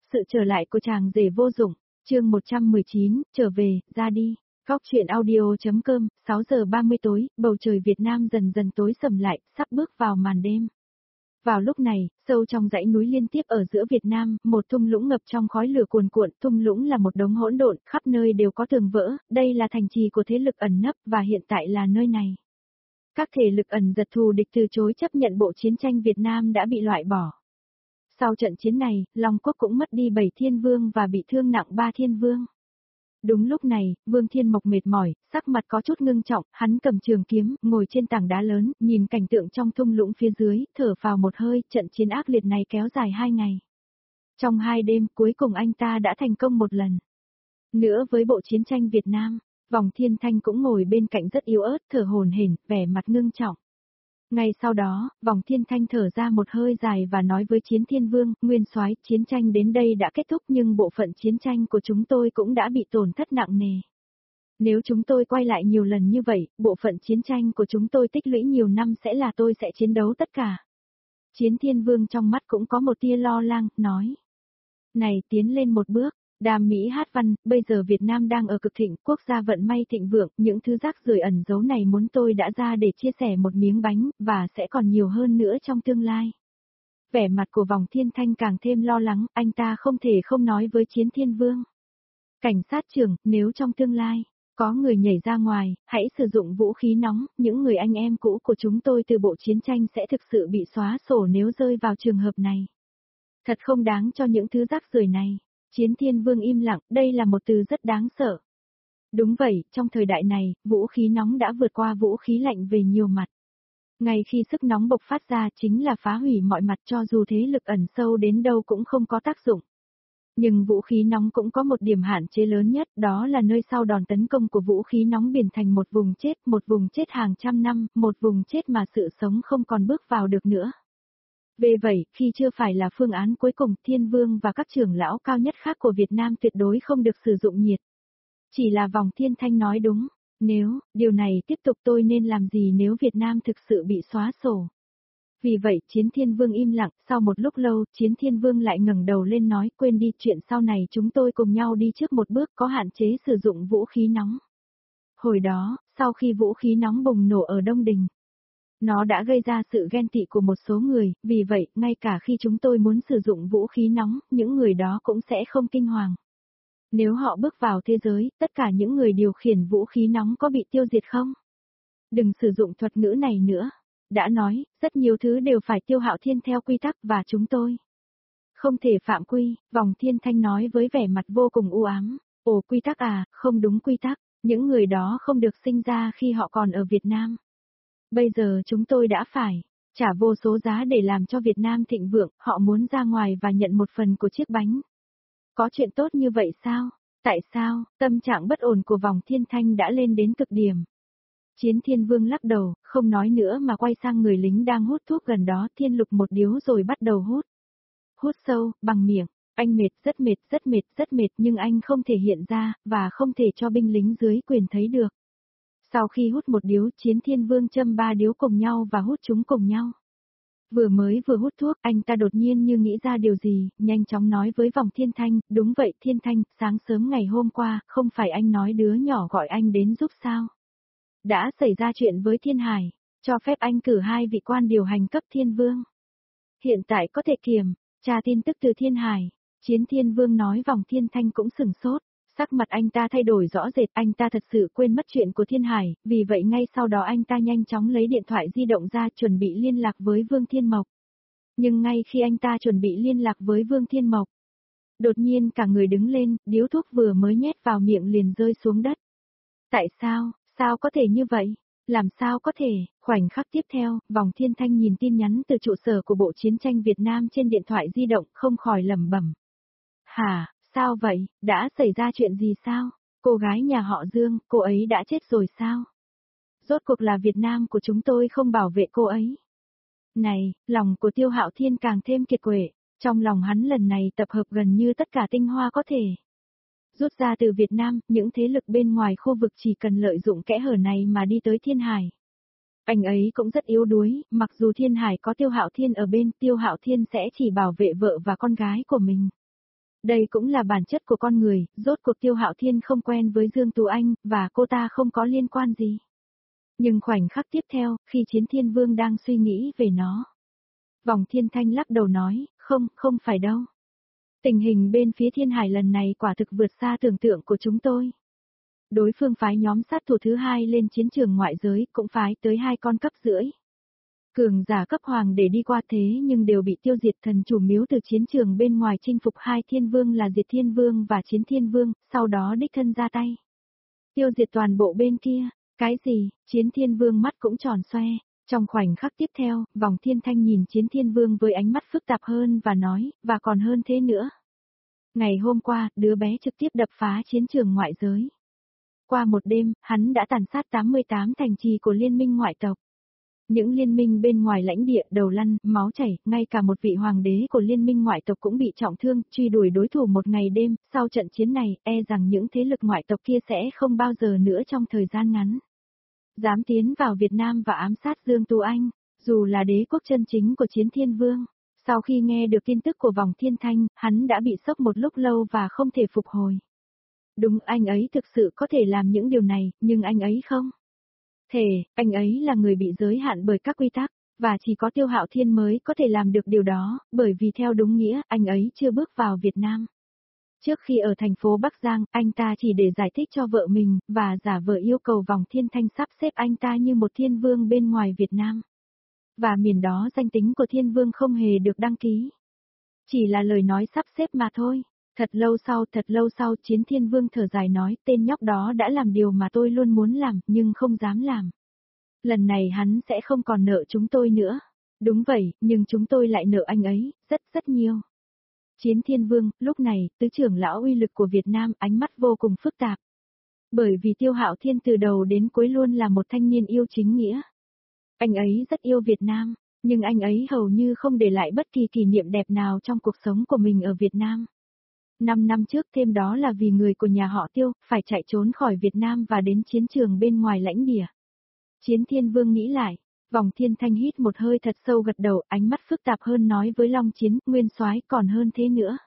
Sự trở lại của chàng rể vô dụng, chương 119, trở về, ra đi. Góc truyện audio.com, 6 giờ 30 tối, bầu trời Việt Nam dần dần tối sầm lại, sắp bước vào màn đêm. Vào lúc này, sâu trong dãy núi liên tiếp ở giữa Việt Nam, một thung lũng ngập trong khói lửa cuồn cuộn, thung lũng là một đống hỗn độn, khắp nơi đều có tường vỡ, đây là thành trì của thế lực ẩn nấp và hiện tại là nơi này. Các thể lực ẩn giật thù địch từ chối chấp nhận bộ chiến tranh Việt Nam đã bị loại bỏ. Sau trận chiến này, Long Quốc cũng mất đi 7 thiên vương và bị thương nặng 3 thiên vương. Đúng lúc này, Vương Thiên Mộc mệt mỏi, sắc mặt có chút ngưng trọng, hắn cầm trường kiếm, ngồi trên tảng đá lớn, nhìn cảnh tượng trong thung lũng phía dưới, thở phào một hơi, trận chiến ác liệt này kéo dài 2 ngày. Trong 2 đêm, cuối cùng anh ta đã thành công một lần. Nữa với bộ chiến tranh Việt Nam, Vòng Thiên Thanh cũng ngồi bên cạnh rất yếu ớt, thở hổn hển, vẻ mặt ngưng trọng. Ngay sau đó, Vòng Thiên Thanh thở ra một hơi dài và nói với Chiến Thiên Vương, Nguyên Soái, chiến tranh đến đây đã kết thúc nhưng bộ phận chiến tranh của chúng tôi cũng đã bị tổn thất nặng nề. Nếu chúng tôi quay lại nhiều lần như vậy, bộ phận chiến tranh của chúng tôi tích lũy nhiều năm sẽ là tôi sẽ chiến đấu tất cả. Chiến Thiên Vương trong mắt cũng có một tia lo lắng, nói. Này, tiến lên một bước. Đàm Mỹ Hát Văn, bây giờ Việt Nam đang ở cực thịnh, quốc gia vận may thịnh vượng, những thứ rác rưởi ẩn giấu này muốn tôi đã ra để chia sẻ một miếng bánh, và sẽ còn nhiều hơn nữa trong tương lai. Vẻ mặt của Vòng Thiên Thanh càng thêm lo lắng, anh ta không thể không nói với Chiến Thiên Vương. Cảnh sát trưởng, nếu trong tương lai, có người nhảy ra ngoài, hãy sử dụng vũ khí nóng, những người anh em cũ của chúng tôi từ bộ chiến tranh sẽ thực sự bị xóa sổ nếu rơi vào trường hợp này. Thật không đáng cho những thứ rác rưởi này. Chiến Thiên Vương im lặng, đây là một từ rất đáng sợ. Đúng vậy, trong thời đại này, vũ khí nóng đã vượt qua vũ khí lạnh về nhiều mặt. Ngay khi sức nóng bộc phát ra chính là phá hủy mọi mặt cho dù thế lực ẩn sâu đến đâu cũng không có tác dụng. Nhưng vũ khí nóng cũng có một điểm hạn chế lớn nhất, đó là nơi sau đòn tấn công của vũ khí nóng biến thành một vùng chết hàng trăm năm, một vùng chết mà sự sống không còn bước vào được nữa. Vì vậy, khi chưa phải là phương án cuối cùng, Thiên Vương và các trưởng lão cao nhất khác của Việt Nam tuyệt đối không được sử dụng nhiệt. Chỉ là Vòng Thiên Thanh nói đúng, nếu, điều này tiếp tục tôi nên làm gì nếu Việt Nam thực sự bị xóa sổ. Vì vậy, Chiến Thiên Vương im lặng, sau một lúc lâu, Chiến Thiên Vương lại ngẩng đầu lên nói, quên đi, chuyện sau này chúng tôi cùng nhau đi trước một bước, có hạn chế sử dụng vũ khí nóng. Hồi đó, sau khi vũ khí nóng bùng nổ ở Đông Đình, nó đã gây ra sự ghen tị của một số người, vì vậy, ngay cả khi chúng tôi muốn sử dụng vũ khí nóng, những người đó cũng sẽ không kinh hoàng. Nếu họ bước vào thế giới, tất cả những người điều khiển vũ khí nóng có bị tiêu diệt không? Đừng sử dụng thuật ngữ này nữa. Đã nói, rất nhiều thứ đều phải Tiêu Hạo Thiên theo quy tắc và chúng tôi không thể phạm quy, Vòng Thiên Thanh nói với vẻ mặt vô cùng u ám. Ồ, quy tắc à, không đúng quy tắc, những người đó không được sinh ra khi họ còn ở Việt Nam. Bây giờ chúng tôi đã phải trả vô số giá để làm cho Việt Nam thịnh vượng, họ muốn ra ngoài và nhận một phần của chiếc bánh. Có chuyện tốt như vậy sao? Tại sao? Tâm trạng bất ổn của Vòng Thiên Thanh đã lên đến cực điểm. Chiến Thiên Vương lắc đầu, không nói nữa mà quay sang người lính đang hút thuốc gần đó, Thiên Lục một điếu rồi bắt đầu hút. Hút sâu, bằng miệng, anh mệt, rất mệt nhưng anh không thể hiện ra, và không thể cho binh lính dưới quyền thấy được. Sau khi hút một điếu, Chiến Thiên Vương châm 3 điếu cùng nhau và hút chúng cùng nhau. Vừa hút thuốc, anh ta đột nhiên như nghĩ ra điều gì, nhanh chóng nói với Vòng Thiên Thanh, đúng vậy Thiên Thanh, sáng sớm ngày hôm qua, không phải anh nói đứa nhỏ gọi anh đến giúp sao? Đã xảy ra chuyện với Thiên Hải, cho phép anh cử 2 vị quan điều hành cấp Thiên Vương. Hiện tại có thể kiểm tra tin tức từ Thiên Hải. Chiến Thiên Vương nói. Vòng Thiên Thanh cũng sửng sốt, sắc mặt anh ta thay đổi rõ rệt, anh ta thật sự quên mất chuyện của Thiên Hải, vì vậy ngay sau đó anh ta nhanh chóng lấy điện thoại di động ra chuẩn bị liên lạc với Vương Thiên Mộc. Nhưng ngay khi anh ta chuẩn bị liên lạc với Vương Thiên Mộc, đột nhiên cả người đứng lên, điếu thuốc vừa mới nhét vào miệng liền rơi xuống đất. Tại sao? Sao có thể như vậy? Làm sao có thể? Khoảnh khắc tiếp theo, Vòng Thiên Thanh nhìn tin nhắn từ trụ sở của Bộ Chiến tranh Việt Nam trên điện thoại di động, không khỏi lẩm bẩm. Hả, sao vậy? Đã xảy ra chuyện gì sao? Cô gái nhà họ Dương, cô ấy đã chết rồi sao? Rốt cuộc là Việt Nam của chúng tôi không bảo vệ cô ấy. Này, lòng của Tiêu Hạo Thiên càng thêm kiệt quệ, trong lòng hắn lần này tập hợp gần như tất cả tinh hoa có thể rút ra từ Việt Nam, những thế lực bên ngoài khu vực chỉ cần lợi dụng kẽ hở này mà đi tới Thiên Hải. Anh ấy cũng rất yếu đuối, mặc dù Thiên Hải có Tiêu Hạo Thiên ở bên, Tiêu Hạo Thiên sẽ chỉ bảo vệ vợ và con gái của mình. Đây cũng là bản chất của con người, rốt cuộc Tiêu Hạo Thiên không quen với Dương Tú Anh, và cô ta không có liên quan gì. Nhưng khoảnh khắc tiếp theo, khi Chiến Thiên Vương đang suy nghĩ về nó. Vòng Thiên Thanh lắc đầu nói, không phải đâu. Tình hình bên phía Thiên Hải lần này quả thực vượt xa tưởng tượng của chúng tôi. Đối phương phái nhóm sát thủ thứ hai lên chiến trường ngoại giới, cũng phái tới 2 con cấp rưỡi. Cường giả cấp hoàng để đi qua thế nhưng đều bị tiêu diệt. Thần chủ miếu từ chiến trường bên ngoài chinh phục 2 thiên vương là Diệt Thiên Vương và Chiến Thiên Vương, sau đó đích thân ra tay. Tiêu diệt toàn bộ bên kia, cái gì, Chiến Thiên Vương mắt cũng tròn xoe. Trong khoảnh khắc tiếp theo, Vòng Thiên Thanh nhìn Chiến Thiên Vương với ánh mắt phức tạp hơn và nói, và còn hơn thế nữa. Ngày hôm qua, đứa bé trực tiếp đập phá chiến trường ngoại giới. Qua một đêm, hắn đã tàn sát 88 thành trì của liên minh ngoại tộc. Những liên minh bên ngoài lãnh địa đầu lăn, máu chảy, ngay cả một vị hoàng đế của liên minh ngoại tộc cũng bị trọng thương, truy đuổi đối thủ một ngày đêm. Sau trận chiến này, e rằng những thế lực ngoại tộc kia sẽ không bao giờ nữa trong thời gian ngắn dám tiến vào Việt Nam và ám sát Dương Tú Anh, dù là đế quốc chân chính của Chiến Thiên Vương. Sau khi nghe được tin tức của Vòng Thiên Thanh, hắn đã bị sốc một lúc lâu và không thể phục hồi. Đúng, anh ấy thực sự có thể làm những điều này, nhưng anh ấy không thể, anh ấy là người bị giới hạn bởi các quy tắc, và chỉ có Tiêu Hạo Thiên mới có thể làm được điều đó, bởi vì theo đúng nghĩa, anh ấy chưa bước vào Việt Nam. Trước khi ở thành phố Bắc Giang, anh ta chỉ để giải thích cho vợ mình, và giả vờ yêu cầu Vòng Thiên Thanh sắp xếp anh ta như một thiên vương bên ngoài Việt Nam. Và miền đó danh tính của thiên vương không hề được đăng ký. Chỉ là lời nói sắp xếp mà thôi. Thật lâu sau Chiến Thiên Vương thở dài nói, tên nhóc đó đã làm điều mà tôi luôn muốn làm, nhưng không dám làm. Lần này hắn sẽ không còn nợ chúng tôi nữa. Đúng vậy, nhưng chúng tôi lại nợ anh ấy, rất nhiều. Chiến Thiên Vương, lúc này, tứ trưởng lão uy lực của Việt Nam ánh mắt vô cùng phức tạp. Bởi vì Tiêu Hạo Thiên từ đầu đến cuối luôn là một thanh niên yêu chính nghĩa. Anh ấy rất yêu Việt Nam, nhưng anh ấy hầu như không để lại bất kỳ kỷ niệm đẹp nào trong cuộc sống của mình ở Việt Nam. 5 năm trước thêm đó là vì người của nhà họ Tiêu, phải chạy trốn khỏi Việt Nam và đến chiến trường bên ngoài lãnh địa. Chiến Thiên Vương nghĩ lại, Vòng Thiên Thanh hít một hơi thật sâu gật đầu, ánh mắt phức tạp hơn nói với Long Chiến, Nguyên Soái còn hơn thế nữa.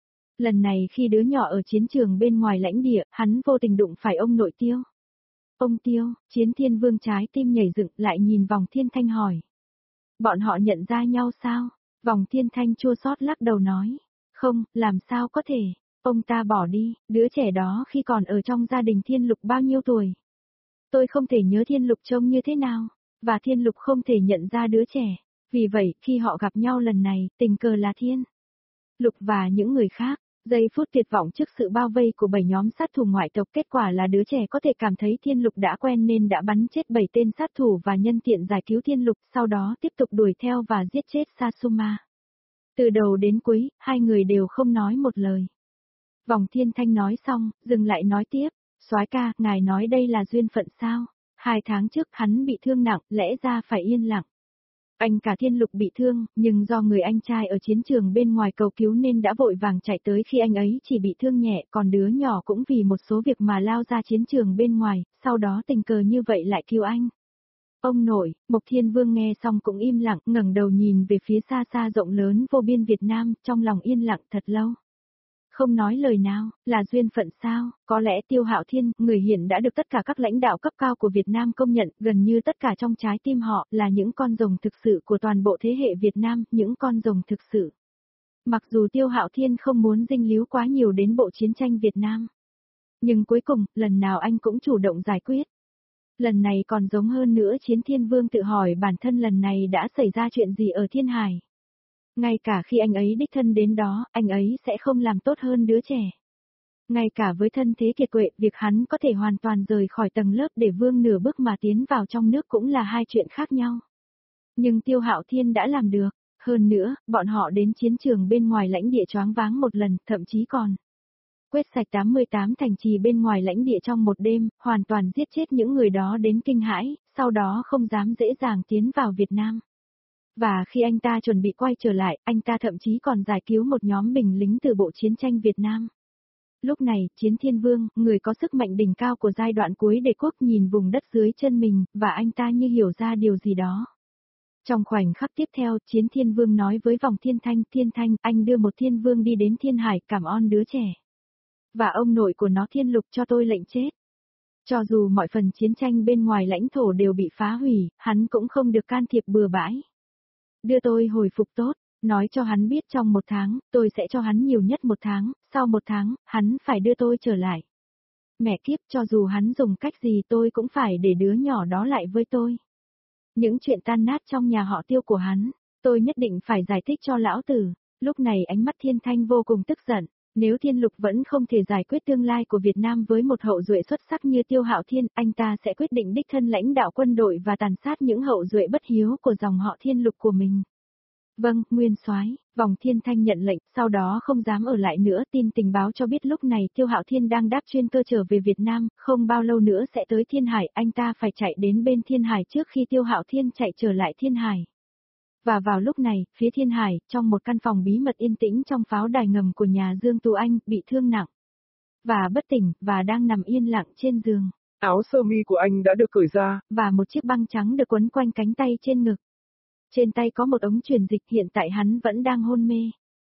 Lần này khi đứa nhỏ ở chiến trường bên ngoài lãnh địa, hắn vô tình đụng phải ông nội Tiêu. Ông Tiêu, Chiến Thiên Vương trái tim nhảy dựng lại nhìn Vòng Thiên Thanh hỏi. Bọn họ nhận ra nhau sao? Vòng Thiên Thanh chua xót lắc đầu nói. Không, làm sao có thể, ông ta bỏ đi, đứa trẻ đó khi còn ở trong gia đình Thiên Lục bao nhiêu tuổi. Tôi không thể nhớ Thiên Lục trông như thế nào, và Thiên Lục không thể nhận ra đứa trẻ. Vì vậy, khi họ gặp nhau lần này, tình cờ là Thiên Lục và những người khác. Giây phút tuyệt vọng trước sự bao vây của 7 nhóm sát thủ ngoại tộc, kết quả là đứa trẻ có thể cảm thấy Thiên Lục đã quen nên đã bắn chết 7 tên sát thủ và nhân tiện giải cứu Thiên Lục, sau đó tiếp tục đuổi theo và giết chết Sasuma. Từ đầu đến cuối, hai người đều không nói một lời. Vòng Thiên Thanh nói xong, dừng lại nói tiếp, Soái ca, ngài nói đây là duyên phận sao? 2 tháng trước hắn bị thương nặng, lẽ ra phải yên lặng. Anh cả Thiên Lục bị thương, nhưng do người anh trai ở chiến trường bên ngoài cầu cứu nên đã vội vàng chạy tới khi anh ấy chỉ bị thương nhẹ, còn đứa nhỏ cũng vì một số việc mà lao ra chiến trường bên ngoài, sau đó tình cờ như vậy lại cứu anh. Ông nội, Mộc Thiên Vương nghe xong cũng im lặng, ngẩng đầu nhìn về phía xa xa rộng lớn vô biên Việt Nam, trong lòng yên lặng thật lâu. Không nói lời nào, là duyên phận sao? Có lẽ Tiêu Hạo Thiên, người hiện đã được tất cả các lãnh đạo cấp cao của Việt Nam công nhận, gần như tất cả trong trái tim họ là những con rồng thực sự của toàn bộ thế hệ Việt Nam, những con rồng thực sự. Mặc dù Tiêu Hạo Thiên không muốn dinh líu quá nhiều đến bộ chiến tranh Việt Nam, nhưng cuối cùng, lần nào anh cũng chủ động giải quyết. Lần này còn giống hơn nữa, Chiến Thiên Vương tự hỏi bản thân lần này đã xảy ra chuyện gì ở Thiên Hải. Ngay cả khi anh ấy đích thân đến đó, anh ấy sẽ không làm tốt hơn đứa trẻ. Ngay cả với thân thế kiệt quệ, việc hắn có thể hoàn toàn rời khỏi tầng lớp để vươn nửa bước mà tiến vào trong nước cũng là hai chuyện khác nhau. Nhưng Tiêu Hạo Thiên đã làm được. Hơn nữa, bọn họ đến chiến trường bên ngoài lãnh địa choáng váng một lần, thậm chí còn quét sạch 88 thành trì bên ngoài lãnh địa trong một đêm, hoàn toàn giết chết những người đó đến kinh hãi, sau đó không dám dễ dàng tiến vào Việt Nam. Và khi anh ta chuẩn bị quay trở lại, anh ta thậm chí còn giải cứu một nhóm binh lính từ bộ chiến tranh Việt Nam. Lúc này, Chiến Thiên Vương, người có sức mạnh đỉnh cao của giai đoạn cuối đế quốc nhìn vùng đất dưới chân mình, và anh ta như hiểu ra điều gì đó. Trong khoảnh khắc tiếp theo, Chiến Thiên Vương nói với Vòng Thiên Thanh, anh đưa một thiên vương đi đến thiên hải, cảm ơn đứa trẻ. Và ông nội của nó Thiên Lục cho tôi lệnh chết. Cho dù mọi phần chiến tranh bên ngoài lãnh thổ đều bị phá hủy, hắn cũng không được can thiệp bừa bãi. Đưa tôi hồi phục tốt, nói cho hắn biết trong 1 tháng, tôi sẽ cho hắn nhiều nhất 1 tháng, sau 1 tháng, hắn phải đưa tôi trở lại. Mẹ kiếp, cho dù hắn dùng cách gì tôi cũng phải để đứa nhỏ đó lại với tôi. Những chuyện tan nát trong nhà họ Tiêu của hắn, tôi nhất định phải giải thích cho lão tử. Lúc này ánh mắt Thiên Thanh vô cùng tức giận. Nếu Thiên Lục vẫn không thể giải quyết tương lai của Việt Nam với một hậu duệ xuất sắc như Tiêu Hạo Thiên, anh ta sẽ quyết định đích thân lãnh đạo quân đội và tàn sát những hậu duệ bất hiếu của dòng họ Thiên Lục của mình. Vâng, Nguyên Soái. Vòng Thiên Thanh nhận lệnh, sau đó không dám ở lại nữa, tin tình báo cho biết lúc này Tiêu Hạo Thiên đang đáp chuyên cơ trở về Việt Nam, không bao lâu nữa sẽ tới Thiên Hải, anh ta phải chạy đến bên Thiên Hải trước khi Tiêu Hạo Thiên chạy trở lại Thiên Hải. Và vào lúc này, phía Thiên Hải, trong một căn phòng bí mật yên tĩnh trong pháo đài ngầm của nhà Dương Tú Anh, bị thương nặng. Và bất tỉnh, và đang nằm yên lặng trên giường. Áo sơ mi của anh đã được cởi ra. Và một chiếc băng trắng được quấn quanh cánh tay trên ngực. Trên tay có một ống truyền dịch, hiện tại hắn vẫn đang hôn mê.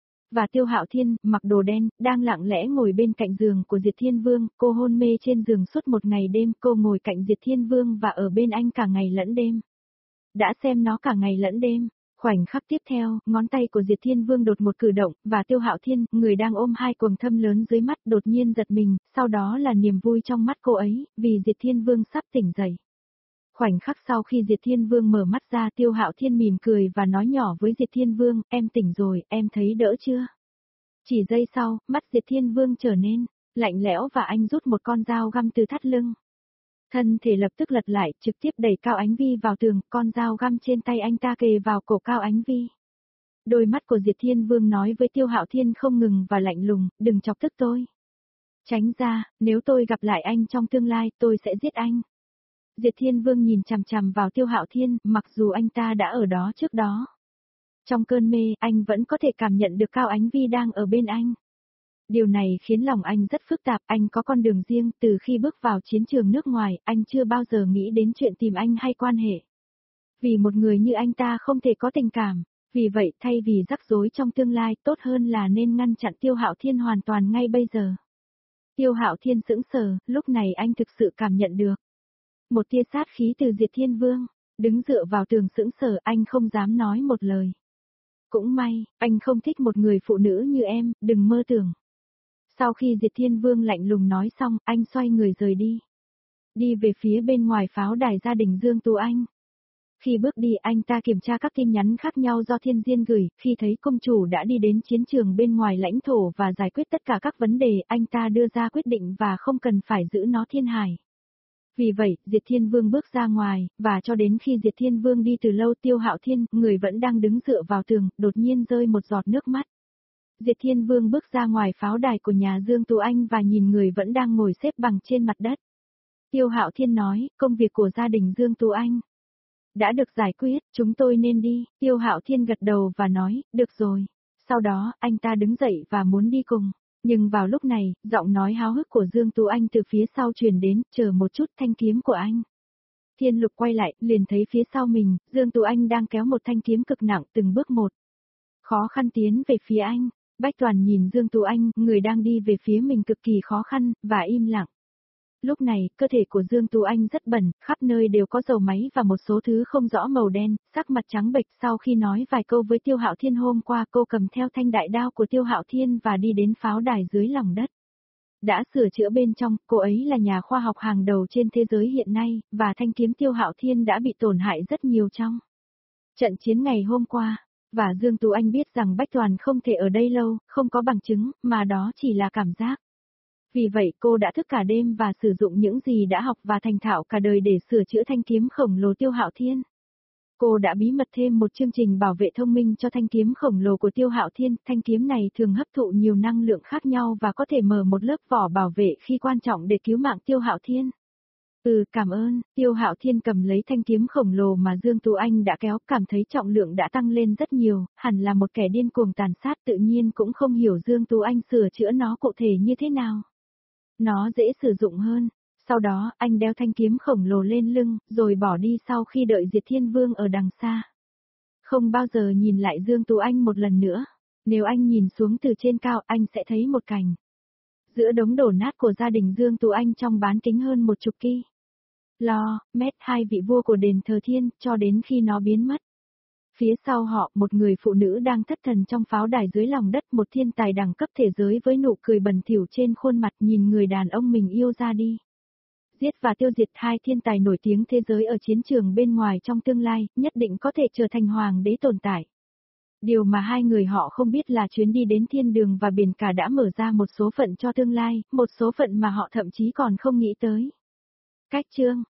Và Tiêu Hạo Thiên, mặc đồ đen, đang lặng lẽ ngồi bên cạnh giường của Diệt Thiên Vương, cô hôn mê trên giường suốt một ngày đêm, cô ngồi cạnh Diệt Thiên Vương và ở bên anh cả ngày lẫn đêm. Đã xem nó cả ngày lẫn đêm. Khoảnh khắc tiếp theo, ngón tay của Diệt Thiên Vương đột một cử động, và Tiêu Hạo Thiên, người đang ôm hai quầng thâm lớn dưới mắt, đột nhiên giật mình, sau đó là niềm vui trong mắt cô ấy, vì Diệt Thiên Vương sắp tỉnh dậy. Khoảnh khắc sau khi Diệt Thiên Vương mở mắt ra, Tiêu Hạo Thiên mỉm cười và nói nhỏ với Diệt Thiên Vương, em tỉnh rồi, em thấy đỡ chưa? Chỉ giây sau, mắt Diệt Thiên Vương trở nên lạnh lẽo và anh rút một con dao găm từ thắt lưng. Thân thể lập tức lật lại, trực tiếp đẩy Cao Ánh Vi vào tường, con dao găm trên tay anh ta kề vào cổ Cao Ánh Vi. Đôi mắt của Diệt Thiên Vương nói với Tiêu Hạo Thiên không ngừng và lạnh lùng, đừng chọc tức tôi. Tránh ra, nếu tôi gặp lại anh trong tương lai, tôi sẽ giết anh. Diệt Thiên Vương nhìn chằm chằm vào Tiêu Hạo Thiên, mặc dù anh ta đã ở đó trước đó. Trong cơn mê, anh vẫn có thể cảm nhận được Cao Ánh Vi đang ở bên anh. Điều này khiến lòng anh rất phức tạp, anh có con đường riêng, từ khi bước vào chiến trường nước ngoài, anh chưa bao giờ nghĩ đến chuyện tìm anh hay quan hệ. Vì một người như anh ta không thể có tình cảm, vì vậy thay vì rắc rối trong tương lai, tốt hơn là nên ngăn chặn Tiêu Hạo Thiên hoàn toàn ngay bây giờ. Tiêu Hạo Thiên sững sờ, lúc này anh thực sự cảm nhận được một tia sát khí từ Diệt Thiên Vương, đứng dựa vào tường sững sờ, anh không dám nói một lời. Cũng may, anh không thích một người phụ nữ như em, đừng mơ tưởng. Sau khi Diệt Thiên Vương lạnh lùng nói xong, anh xoay người rời đi. Đi về phía bên ngoài pháo đài gia đình Dương Tú Anh. Khi bước đi, anh ta kiểm tra các tin nhắn khác nhau do Thiên Diên gửi, khi thấy công chủ đã đi đến chiến trường bên ngoài lãnh thổ và giải quyết tất cả các vấn đề, anh ta đưa ra quyết định và không cần phải giữ nó Thiên Hải. Vì vậy, Diệt Thiên Vương bước ra ngoài, và cho đến khi Diệt Thiên Vương đi từ lâu, Tiêu Hạo Thiên, người vẫn đang đứng dựa vào tường, đột nhiên rơi một giọt nước mắt. Diệt Thiên Vương bước ra ngoài pháo đài của nhà Dương Tú Anh và nhìn người vẫn đang ngồi xếp bằng trên mặt đất. Tiêu Hạo Thiên nói, công việc của gia đình Dương Tú Anh đã được giải quyết, chúng tôi nên đi. Tiêu Hạo Thiên gật đầu và nói, được rồi. Sau đó, anh ta đứng dậy và muốn đi cùng. Nhưng vào lúc này, giọng nói háo hức của Dương Tú Anh từ phía sau truyền đến, chờ một chút, thanh kiếm của anh. Thiên Lục quay lại, liền thấy phía sau mình, Dương Tú Anh đang kéo một thanh kiếm cực nặng từng bước một. Khó khăn tiến về phía anh. Bách Toàn nhìn Dương Tú Anh, người đang đi về phía mình cực kỳ khó khăn, và im lặng. Lúc này, cơ thể của Dương Tú Anh rất bẩn, khắp nơi đều có dầu máy và một số thứ không rõ màu đen, sắc mặt trắng bệch. Sau khi nói vài câu với Tiêu Hạo Thiên hôm qua, cô cầm theo thanh đại đao của Tiêu Hạo Thiên và đi đến pháo đài dưới lòng đất. Đã sửa chữa bên trong, cô ấy là nhà khoa học hàng đầu trên thế giới hiện nay, và thanh kiếm Tiêu Hạo Thiên đã bị tổn hại rất nhiều trong trận chiến ngày hôm qua. Và Dương Tú Anh biết rằng Bách Toàn không thể ở đây lâu, không có bằng chứng, mà đó chỉ là cảm giác. Vì vậy cô đã thức cả đêm và sử dụng những gì đã học và thành thạo cả đời để sửa chữa thanh kiếm khổng lồ Tiêu Hạo Thiên. Cô đã bí mật thêm một chương trình bảo vệ thông minh cho thanh kiếm khổng lồ của Tiêu Hạo Thiên. Thanh kiếm này thường hấp thụ nhiều năng lượng khác nhau và có thể mở một lớp vỏ bảo vệ khi quan trọng để cứu mạng Tiêu Hạo Thiên. Cảm ơn. Tiêu Hạo Thiên cầm lấy thanh kiếm khổng lồ mà Dương Tú Anh đã kéo, cảm thấy trọng lượng đã tăng lên rất nhiều, hẳn là một kẻ điên cuồng tàn sát, tự nhiên cũng không hiểu Dương Tú Anh sửa chữa nó cụ thể như thế nào. Nó dễ sử dụng hơn. Sau đó, anh đeo thanh kiếm khổng lồ lên lưng, rồi bỏ đi sau khi đợi Diệt Thiên Vương ở đằng xa. Không bao giờ nhìn lại Dương Tú Anh một lần nữa. Nếu anh nhìn xuống từ trên cao anh sẽ thấy một cảnh. Giữa đống đổ nát của gia đình Dương Tú Anh trong bán kính hơn 10 km, hai vị vua của đền thờ thiên cho đến khi nó biến mất. Phía sau họ, một người phụ nữ đang thất thần trong pháo đài dưới lòng đất, một thiên tài đẳng cấp thế giới với nụ cười bẩn thỉu trên khuôn mặt nhìn người đàn ông mình yêu ra đi. Giết và tiêu diệt hai thiên tài nổi tiếng thế giới ở chiến trường bên ngoài trong tương lai, nhất định có thể trở thành hoàng đế tồn tại. Điều mà hai người họ không biết là chuyến đi đến thiên đường và biển cả đã mở ra một số phận cho tương lai, một số phận mà họ thậm chí còn không nghĩ tới. Cách chương